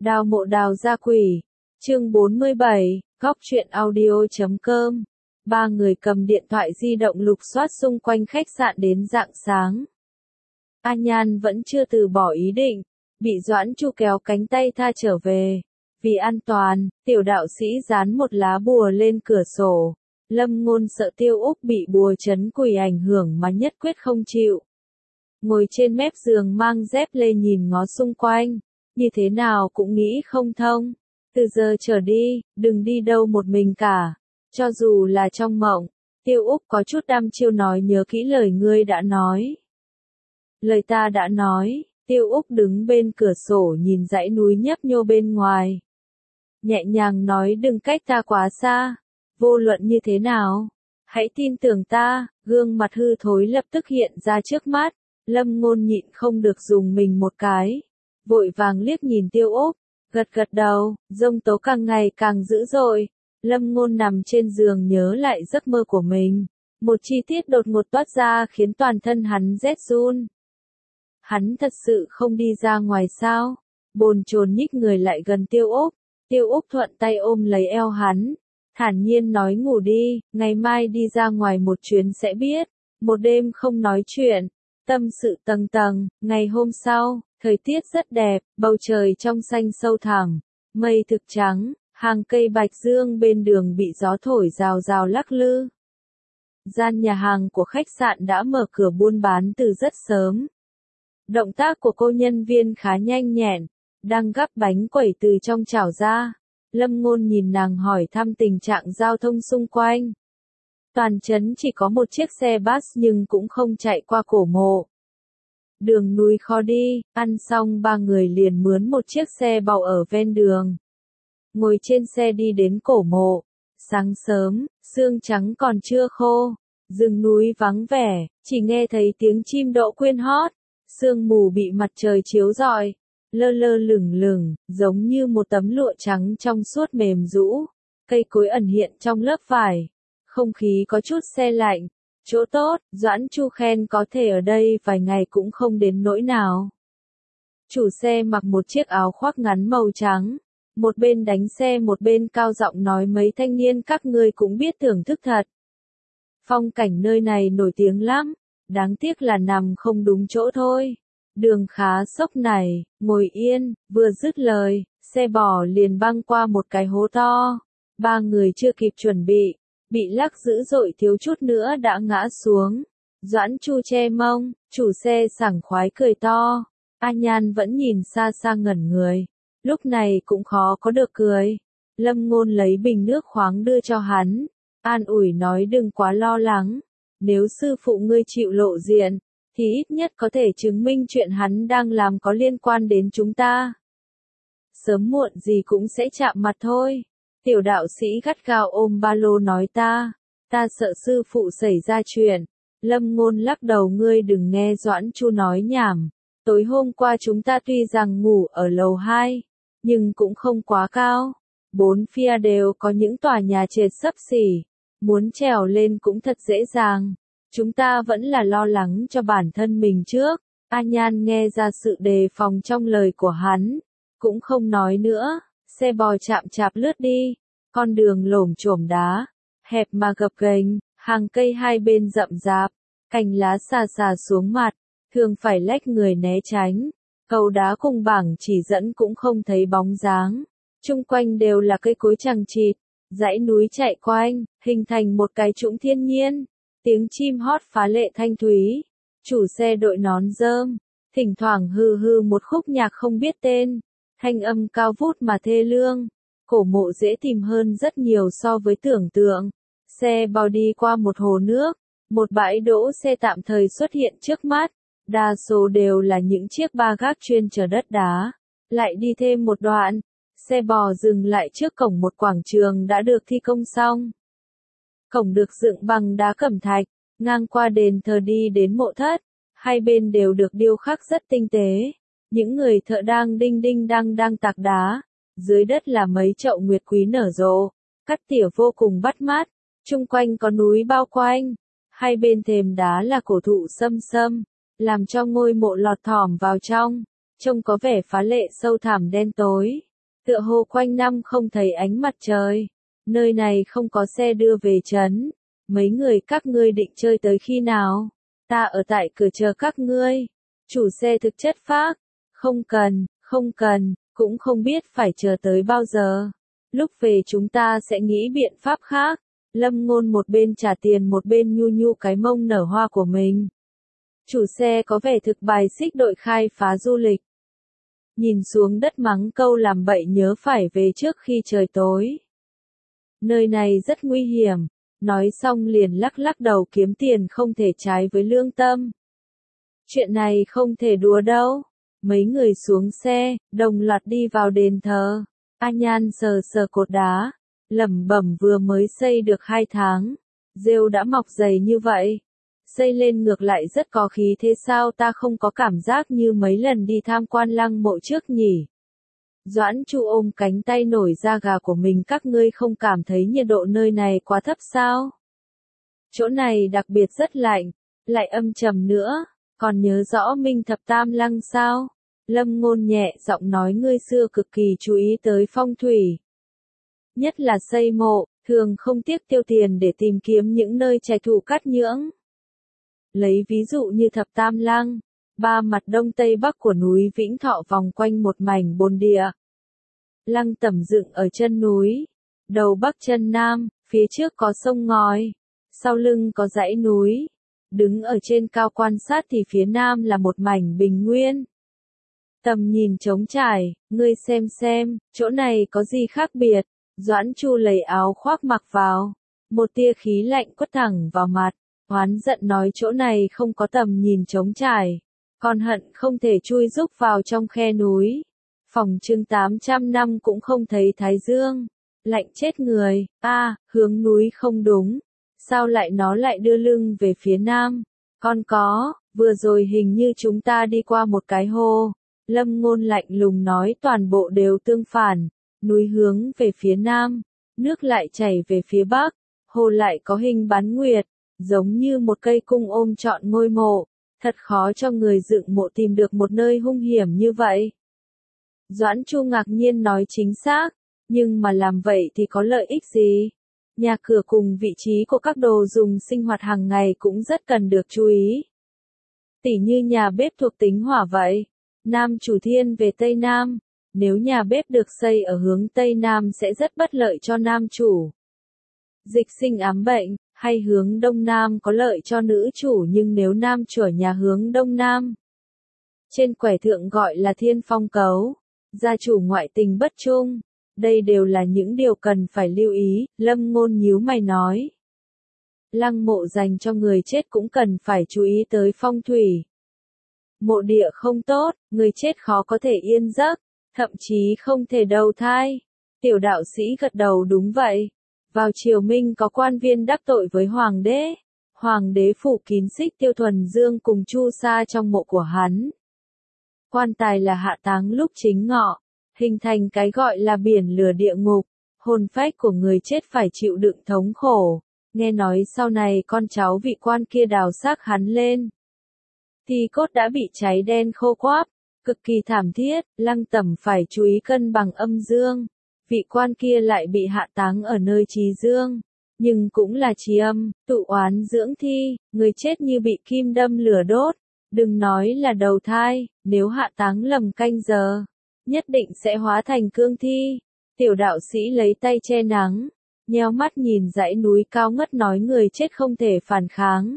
Đào mộ đào gia quỷ. Chương 47, góc truyện audio.com. Ba người cầm điện thoại di động lục soát xung quanh khách sạn đến rạng sáng. A Nhan vẫn chưa từ bỏ ý định, bị Doãn Chu kéo cánh tay tha trở về. Vì an toàn, tiểu đạo sĩ dán một lá bùa lên cửa sổ. Lâm Ngôn sợ Tiêu Úc bị bùa trấn quỷ ảnh hưởng mà nhất quyết không chịu. Ngồi trên mép giường mang dép lê nhìn ngó xung quanh, như thế nào cũng nghĩ không thông. Từ giờ trở đi, đừng đi đâu một mình cả. Cho dù là trong mộng, Tiêu Úc có chút đăm chiêu nói nhớ kỹ lời ngươi đã nói. Lời ta đã nói. Tiêu Úc đứng bên cửa sổ nhìn dãy núi nhấp nhô bên ngoài. Nhẹ nhàng nói đừng cách ta quá xa. Vô luận như thế nào, hãy tin tưởng ta. Gương mặt hư thối lập tức hiện ra trước mắt. Lâm Ngôn nhịn không được dùng mình một cái. Vội vàng liếc nhìn Tiêu Úc, gật gật đầu. Giông tố càng ngày càng dữ dội. Lâm Ngôn nằm trên giường nhớ lại giấc mơ của mình. Một chi tiết đột ngột toát ra khiến toàn thân hắn rét run. Hắn thật sự không đi ra ngoài sao? Bồn chồn nhích người lại gần Tiêu Úc. Tiêu Úc thuận tay ôm lấy eo hắn. Thản nhiên nói ngủ đi, ngày mai đi ra ngoài một chuyến sẽ biết. Một đêm không nói chuyện, tâm sự tầng tầng. Ngày hôm sau, thời tiết rất đẹp, bầu trời trong xanh sâu thẳm, mây thực trắng, hàng cây bạch dương bên đường bị gió thổi rào rào lắc lư. Gian nhà hàng của khách sạn đã mở cửa buôn bán từ rất sớm. Động tác của cô nhân viên khá nhanh nhẹn, đang gắp bánh quẩy từ trong chảo ra. Lâm Ngôn nhìn nàng hỏi thăm tình trạng giao thông xung quanh. Toàn trấn chỉ có một chiếc xe bus nhưng cũng không chạy qua cổ mộ. Đường núi khó đi, ăn xong ba người liền mướn một chiếc xe bò ở ven đường. Ngồi trên xe đi đến cổ mộ. Sáng sớm, sương trắng còn chưa khô. Rừng núi vắng vẻ, chỉ nghe thấy tiếng chim đỗ quyên hót. Sương mù bị mặt trời chiếu rọi, lơ lơ lửng lửng, giống như một tấm lụa trắng trong suốt mềm rũ. Cây cối ẩn hiện trong lớp vải. Không khí có chút se lạnh. Chỗ tốt, Doãn Chu khen có thể ở đây vài ngày cũng không đến nỗi nào. Chủ xe mặc một chiếc áo khoác ngắn màu trắng. Một bên đánh xe một bên cao giọng nói mấy thanh niên các ngươi cũng biết thưởng thức thật. Phong cảnh nơi này nổi tiếng lắm. Đáng tiếc là nằm không đúng chỗ thôi. Đường khá sốc này, ngồi yên, vừa dứt lời, xe bò liền băng qua một cái hố to. Ba người chưa kịp chuẩn bị lắc dữ dội thiếu chút nữa đã ngã xuống. Doãn Chu che mông, chủ xe sảng khoái cười to. A Nhan vẫn nhìn xa xa ngẩn người. Lúc này cũng khó có được cười. Lâm Ngôn lấy bình nước khoáng đưa cho hắn. An ủi nói đừng quá lo lắng. Nếu sư phụ ngươi chịu lộ diện, thì ít nhất có thể chứng minh chuyện hắn đang làm có liên quan đến chúng ta. Sớm muộn gì cũng sẽ chạm mặt thôi. Tiểu đạo sĩ gắt gao ôm ba lô nói ta sợ sư phụ xảy ra chuyện. Lâm Ngôn lắc đầu ngươi đừng nghe Doãn Chu nói nhảm. Tối hôm qua chúng ta tuy rằng ngủ ở lầu 2, nhưng cũng không quá cao. Bốn phía đều có những tòa nhà trệt xấp xỉ. Muốn trèo lên cũng thật dễ dàng. Chúng ta vẫn là lo lắng cho bản thân mình trước. A Nhan nghe ra sự đề phòng trong lời của hắn. Cũng không nói nữa. Xe bò chạm chạp lướt đi. Con đường lổm chổm đá. Hẹp mà gập ghềnh. Hàng cây hai bên rậm rạp. Cành lá xà xà xuống mặt. Thường phải lách người né tránh. Cầu đá cùng bảng chỉ dẫn cũng không thấy bóng dáng. Chung quanh đều là cây cối chằng chịt. Dãy núi chạy quanh, hình thành một cái trũng thiên nhiên. Tiếng chim hót phá lệ thanh thúy. Chủ xe đội nón rơm. Thỉnh thoảng hừ hừ một khúc nhạc không biết tên. Thanh âm cao vút mà thê lương. Cổ mộ dễ tìm hơn rất nhiều so với tưởng tượng. Xe bò đi qua một hồ nước. Một bãi đỗ xe tạm thời xuất hiện trước mắt. Đa số đều là những chiếc ba gác chuyên chở đất đá. Lại đi thêm một đoạn. Xe bò dừng lại trước cổng một quảng trường đã được thi công xong. Cổng được dựng bằng đá cẩm thạch, ngang qua đền thờ đi đến mộ thất. Hai bên đều được điêu khắc rất tinh tế. Những người thợ đang đinh đinh đang tạc đá. Dưới đất là mấy chậu nguyệt quý nở rộ. Cắt tỉa vô cùng bắt mắt. Chung quanh có núi bao quanh. Hai bên thềm đá là cổ thụ xâm xâm. Làm cho ngôi mộ lọt thỏm vào trong. Trông có vẻ phá lệ sâu thẳm đen tối. Tựa hồ quanh năm không thấy ánh mặt trời. Nơi này không có xe đưa về trấn. Mấy người các ngươi định chơi tới khi nào? Ta ở tại cửa chờ các ngươi. Chủ xe thực chất phác. Không cần, cũng không biết phải chờ tới bao giờ. Lúc về chúng ta sẽ nghĩ biện pháp khác. Lâm Ngôn một bên trả tiền một bên nhu nhu cái mông nở hoa của mình. Chủ xe có vẻ thực bài xích đội khai phá du lịch. Nhìn xuống đất mắng câu làm bậy nhớ phải về trước khi trời tối. Nơi này rất nguy hiểm. Nói xong liền lắc lắc đầu kiếm tiền không thể trái với lương tâm. Chuyện này không thể đùa đâu. Mấy người xuống xe, đồng loạt đi vào đền thờ. A Nhan sờ sờ cột đá, lẩm bẩm vừa mới xây được 2 tháng. Rêu đã mọc dày như vậy. Xây lên ngược lại rất có khí thế sao ta không có cảm giác như mấy lần đi tham quan lăng mộ trước nhỉ. Doãn Chu ôm cánh tay nổi da gà của mình các ngươi không cảm thấy nhiệt độ nơi này quá thấp sao? Chỗ này đặc biệt rất lạnh, lại âm trầm nữa, còn nhớ rõ Minh Thập Tam Lăng sao? Lâm Ngôn nhẹ giọng nói ngươi xưa cực kỳ chú ý tới phong thủy. Nhất là xây mộ, thường không tiếc tiêu tiền để tìm kiếm những nơi trạch thủ cát nhưỡng. Lấy ví dụ như Thập Tam Lăng, 3 mặt đông tây bắc của núi Vĩnh Thọ vòng quanh một mảnh bồn địa. Lăng tẩm dựng ở chân núi, đầu bắc chân nam, phía trước có sông ngòi, sau lưng có dãy núi. Đứng ở trên cao quan sát thì phía nam là một mảnh bình nguyên. Tầm nhìn trống trải, ngươi xem, chỗ này có gì khác biệt? Doãn Chu lấy áo khoác mặc vào, một tia khí lạnh quất thẳng vào mặt, oán giận nói chỗ này không có tầm nhìn trống trải, còn hận không thể chui rúc vào trong khe núi. Phòng trưng 800 năm cũng không thấy thái dương, lạnh chết người. Hướng núi không đúng, sao nó lại đưa lưng về phía nam? Còn có, vừa rồi hình như chúng ta đi qua một cái hồ. Lâm Ngôn lạnh lùng nói toàn bộ đều tương phản, núi hướng về phía nam, nước lại chảy về phía bắc, hồ lại có hình bán nguyệt, giống như một cây cung ôm trọn ngôi mộ, thật khó cho người dựng mộ tìm được một nơi hung hiểm như vậy. Doãn Chu ngạc nhiên nói chính xác, nhưng mà làm vậy thì có lợi ích gì? Nhà cửa cùng vị trí của các đồ dùng sinh hoạt hàng ngày cũng rất cần được chú ý. Tỉ như nhà bếp thuộc tính hỏa vậy. Nam chủ thiên về Tây Nam, nếu nhà bếp được xây ở hướng Tây Nam sẽ rất bất lợi cho nam chủ. Dịch sinh ám bệnh, hay hướng Đông Nam có lợi cho nữ chủ nhưng nếu nam chủ nhà hướng Đông Nam. Trên quẻ thượng gọi là thiên phong cấu, gia chủ ngoại tình bất trung, đây đều là những điều cần phải lưu ý, Lâm Ngôn nhíu mày nói. Lăng mộ dành cho người chết cũng cần phải chú ý tới phong thủy. Mộ địa không tốt, người chết khó có thể yên giấc, thậm chí không thể đầu thai. Tiểu đạo sĩ gật đầu đúng vậy. Vào triều Minh có quan viên đắc tội với hoàng đế. Hoàng đế phủ kín Xích Tiêu Thuần Dương cùng Chu Sa trong mộ của hắn. Quan tài là hạ táng lúc chính ngọ, hình thành cái gọi là biển lửa địa ngục. Hồn phách của người chết phải chịu đựng thống khổ. Nghe nói sau này con cháu vị quan kia đào xác hắn lên. Thì cốt đã bị cháy đen khô quáp, cực kỳ thảm thiết, Lăng Tẩm phải chú ý cân bằng âm dương. Vị quan kia lại bị hạ táng ở nơi trí dương, nhưng cũng là trí âm, tụ oán dưỡng thi, người chết như bị kim đâm lửa đốt. Đừng nói là đầu thai, nếu hạ táng lầm canh giờ, nhất định sẽ hóa thành cương thi. Tiểu đạo sĩ lấy tay che nắng, nheo mắt nhìn dãy núi cao ngất nói người chết không thể phản kháng.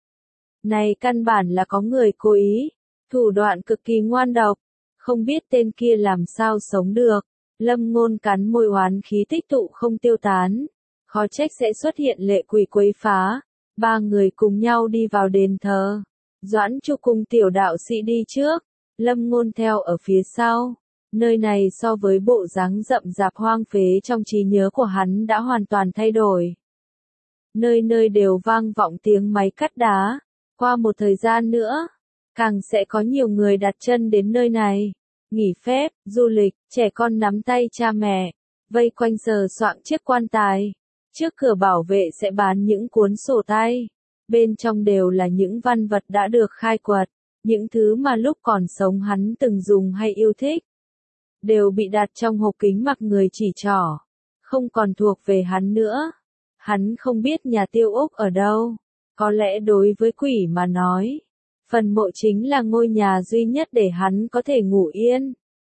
Này căn bản là có người cố ý, thủ đoạn cực kỳ ngoan độc, không biết tên kia làm sao sống được. Lâm Ngôn cắn môi oán khí tích tụ không tiêu tán, khó trách sẽ xuất hiện lệ quỷ quấy phá. 3 người cùng nhau đi vào đền thờ, Doãn Chu cùng tiểu đạo sĩ đi trước, Lâm Ngôn theo ở phía sau. Nơi này so với bộ dáng rậm rạp hoang phế trong trí nhớ của hắn đã hoàn toàn thay đổi. Nơi nơi đều vang vọng tiếng máy cắt đá. Qua một thời gian nữa, càng sẽ có nhiều người đặt chân đến nơi này. Nghỉ phép, du lịch, trẻ con nắm tay cha mẹ, vây quanh sờ soạng chiếc quan tài. Trước cửa bảo vệ sẽ bán những cuốn sổ tay. Bên trong đều là những văn vật đã được khai quật, những thứ mà lúc còn sống hắn từng dùng hay yêu thích. đều bị đặt trong hộp kính mặc người chỉ trỏ, không còn thuộc về hắn nữa. Hắn không biết nhà Tiêu Úc ở đâu, có lẽ đối với quỷ mà nói, phần mộ chính là ngôi nhà duy nhất để hắn có thể ngủ yên.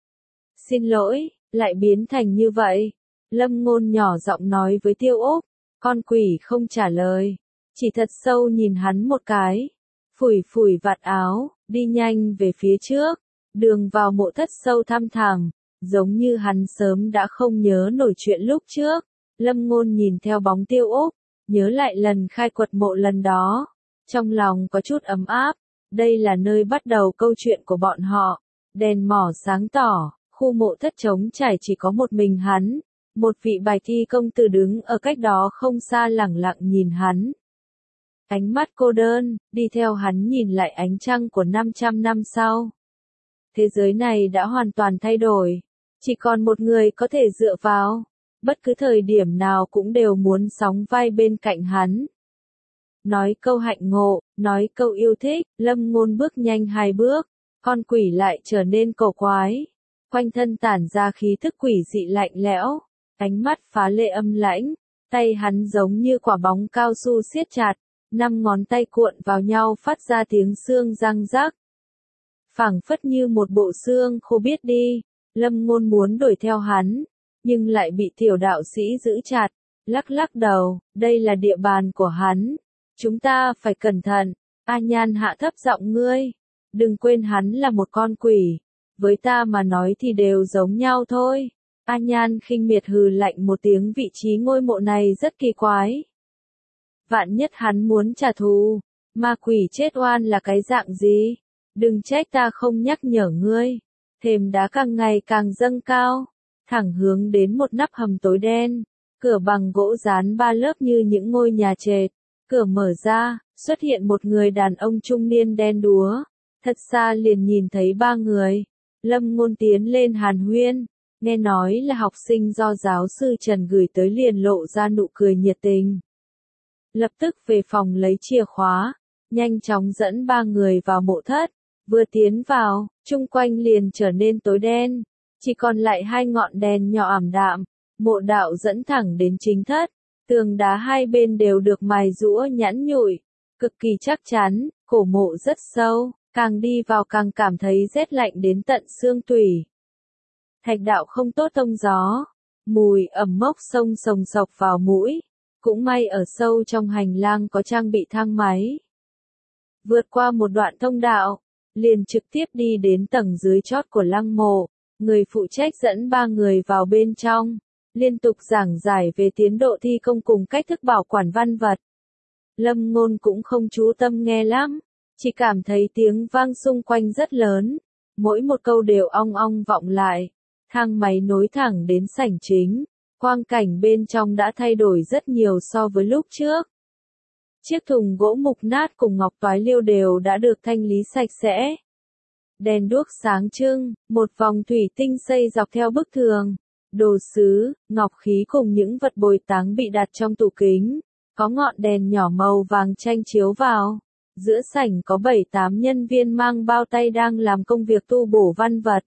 Xin lỗi, lại biến thành như vậy. Lâm Ngôn nhỏ giọng nói với Tiêu Úc, con quỷ không trả lời, chỉ thật sâu nhìn hắn một cái, phủi phủi vạt áo, đi nhanh về phía trước, đường vào mộ thất sâu thăm thẳm, giống như hắn sớm đã không nhớ nổi chuyện lúc trước. Lâm Ngôn nhìn theo bóng Tiêu Úc, nhớ lại lần khai quật mộ lần đó, trong lòng có chút ấm áp, đây là nơi bắt đầu câu chuyện của bọn họ. Đèn mỏ sáng tỏ, khu mộ thất trống trải chỉ có một mình hắn, một vị bài thi công tử đứng ở cách đó không xa lẳng lặng nhìn hắn. Ánh mắt cô đơn, đi theo hắn nhìn lại ánh trăng của 500 năm sau. Thế giới này đã hoàn toàn thay đổi, chỉ còn một người có thể dựa vào, bất cứ thời điểm nào cũng đều muốn sóng vai bên cạnh hắn. Nói câu hạnh ngộ, nói câu yêu thích, Lâm Ngôn bước nhanh 2 bước, con quỷ lại trở nên cổ quái, quanh thân tản ra khí thức quỷ dị lạnh lẽo, ánh mắt phá lệ âm lãnh, tay hắn giống như quả bóng cao su siết chặt, 5 ngón tay cuộn vào nhau phát ra tiếng xương răng rắc. Phảng phất như một bộ xương khô biết đi, Lâm Ngôn muốn đuổi theo hắn, nhưng lại bị tiểu đạo sĩ giữ chặt, lắc lắc đầu, đây là địa bàn của hắn, chúng ta phải cẩn thận. A Nhan hạ thấp giọng, ngươi, đừng quên hắn là một con quỷ, với ta mà nói thì đều giống nhau thôi. A Nhan khinh miệt hừ lạnh một tiếng, vị trí ngôi mộ này rất kỳ quái. Vạn nhất hắn muốn trả thù, ma quỷ chết oan là cái dạng gì? Đừng trách ta không nhắc nhở ngươi. Thềm đá càng ngày càng dâng cao, thẳng hướng đến một nắp hầm tối đen, cửa bằng gỗ dán 3 lớp như những ngôi nhà trệt. Cửa mở ra, xuất hiện một người đàn ông trung niên đen đúa, thật xa liền nhìn thấy 3 người. Lâm Ngôn tiến lên hàn huyên, nghe nói là học sinh do giáo sư Trần gửi tới liền lộ ra nụ cười nhiệt tình. Lập tức về phòng lấy chìa khóa, nhanh chóng dẫn 3 người vào mộ thất, vừa tiến vào, chung quanh liền trở nên tối đen, chỉ còn lại 2 ngọn đèn nhỏ ảm đạm, mộ đạo dẫn thẳng đến chính thất. Tường đá hai bên đều được mài rũa nhẵn nhụi, cực kỳ chắc chắn, cổ mộ rất sâu, càng đi vào càng cảm thấy rét lạnh đến tận xương tủy. Thạch đạo không tốt thông gió, mùi ẩm mốc xông sồng sộc vào mũi, cũng may ở sâu trong hành lang có trang bị thang máy. Vượt qua một đoạn thông đạo, liền trực tiếp đi đến tầng dưới chót của lăng mộ, người phụ trách dẫn 3 người vào bên trong, liên tục giảng giải về tiến độ thi công cùng cách thức bảo quản văn vật. Lâm Ngôn cũng không chú tâm nghe lắm, chỉ cảm thấy tiếng vang xung quanh rất lớn, mỗi một câu đều ong ong vọng lại. Thang máy nối thẳng đến sảnh chính, quang cảnh bên trong đã thay đổi rất nhiều so với lúc trước. Chiếc thùng gỗ mục nát cùng ngọc toái liêu đều đã được thanh lý sạch sẽ. Đèn đuốc sáng trưng, một vòng thủy tinh xây dọc theo bức tường. Đồ sứ, ngọc khí cùng những vật bồi táng bị đặt trong tủ kính, có ngọn đèn nhỏ màu vàng chanh chiếu vào. Giữa sảnh có 7-8 nhân viên mang bao tay đang làm công việc tu bổ văn vật.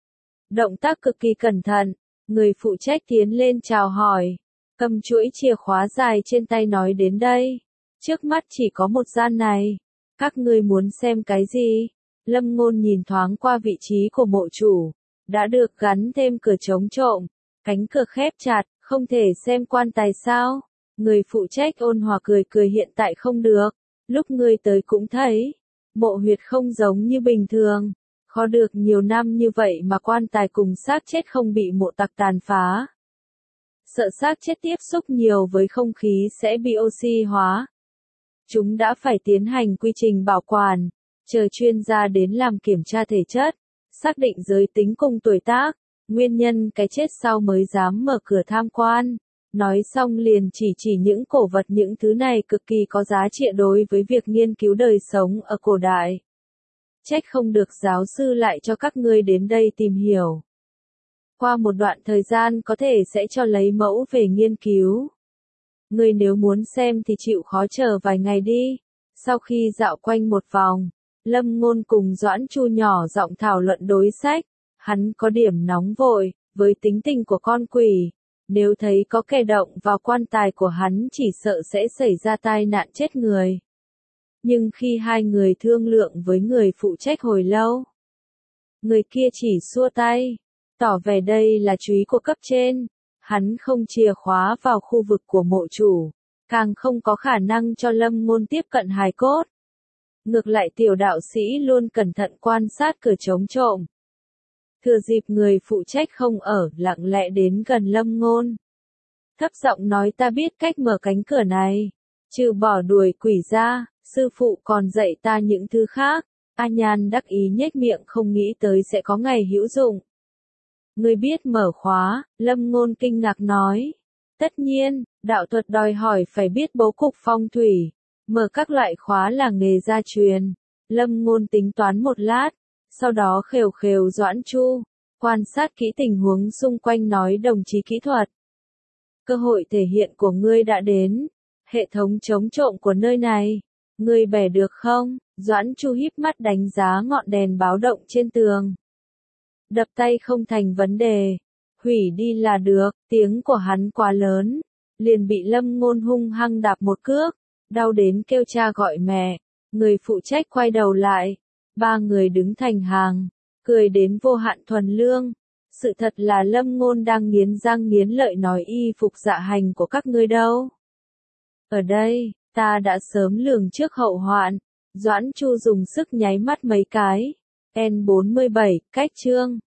Động tác cực kỳ cẩn thận, người phụ trách tiến lên chào hỏi, cầm chuỗi chìa khóa dài trên tay nói đến đây. Trước mắt chỉ có một gian này, các ngươi muốn xem cái gì? Lâm Ngôn nhìn thoáng qua vị trí của mộ chủ. Đã được gắn thêm cửa chống trộm, cánh cửa khép chặt, không thể xem quan tài sao? Người phụ trách ôn hòa cười cười, hiện tại không được, lúc ngươi tới cũng thấy, mộ huyệt không giống như bình thường, khó được nhiều năm như vậy mà quan tài cùng xác chết không bị mộ tặc tàn phá. Sợ xác chết tiếp xúc nhiều với không khí sẽ bị oxy hóa. Chúng đã phải tiến hành quy trình bảo quản, chờ chuyên gia đến làm kiểm tra thể chất, xác định giới tính cùng tuổi tác, nguyên nhân cái chết sau mới dám mở cửa tham quan. Nói xong liền chỉ những cổ vật, những thứ này cực kỳ có giá trị đối với việc nghiên cứu đời sống ở cổ đại. Trách không được giáo sư lại cho các ngươi đến đây tìm hiểu. Qua một đoạn thời gian có thể sẽ cho lấy mẫu về nghiên cứu. Ngươi nếu muốn xem thì chịu khó chờ vài ngày đi. Sau khi dạo quanh một vòng, Lâm Ngôn cùng Doãn Chu nhỏ giọng thảo luận đối sách. Hắn có điểm nóng vội, với tính tình của con quỷ. Nếu thấy có kẻ động vào quan tài của hắn chỉ sợ sẽ xảy ra tai nạn chết người. Nhưng khi hai người thương lượng với người phụ trách hồi lâu, người kia chỉ xua tay, tỏ vẻ đây là chú ý của cấp trên. Hắn không chìa khóa vào khu vực của mộ chủ, càng không có khả năng cho Lâm Ngôn tiếp cận hài cốt. Ngược lại tiểu đạo sĩ luôn cẩn thận quan sát cửa trống trộm. Thừa dịp người phụ trách không ở, lặng lẽ đến gần Lâm Ngôn. Thấp giọng nói ta biết cách mở cánh cửa này. Trừ bỏ đuổi quỷ ra, sư phụ còn dạy ta những thứ khác. A Nhan đắc ý nhếch miệng không nghĩ tới sẽ có ngày hữu dụng. Ngươi biết mở khóa, Lâm Ngôn kinh ngạc nói. Tất nhiên, đạo thuật đòi hỏi phải biết bố cục phong thủy. Mở các loại khóa là nghề gia truyền. Lâm Ngôn tính toán một lát, sau đó khều khều Doãn Chu, quan sát kỹ tình huống xung quanh nói đồng chí kỹ thuật. Cơ hội thể hiện của ngươi đã đến. Hệ thống chống trộm của nơi này, ngươi bẻ được không? Doãn Chu híp mắt đánh giá ngọn đèn báo động trên tường. Đập tay không thành vấn đề, hủy đi là được. Tiếng của hắn quá lớn, liền bị Lâm Ngôn hung hăng đạp một cước, đau đến kêu cha gọi mẹ. Người phụ trách quay đầu lại, ba người đứng thành hàng, cười đến vô hạn thuần lương. Sự thật là Lâm Ngôn đang nghiến răng nghiến lợi nói y phục dạ hành của các ngươi đâu. Ở đây, ta đã sớm lường trước hậu hoạn. Doãn Chu dùng sức nháy mắt mấy cái. N47, cách chương.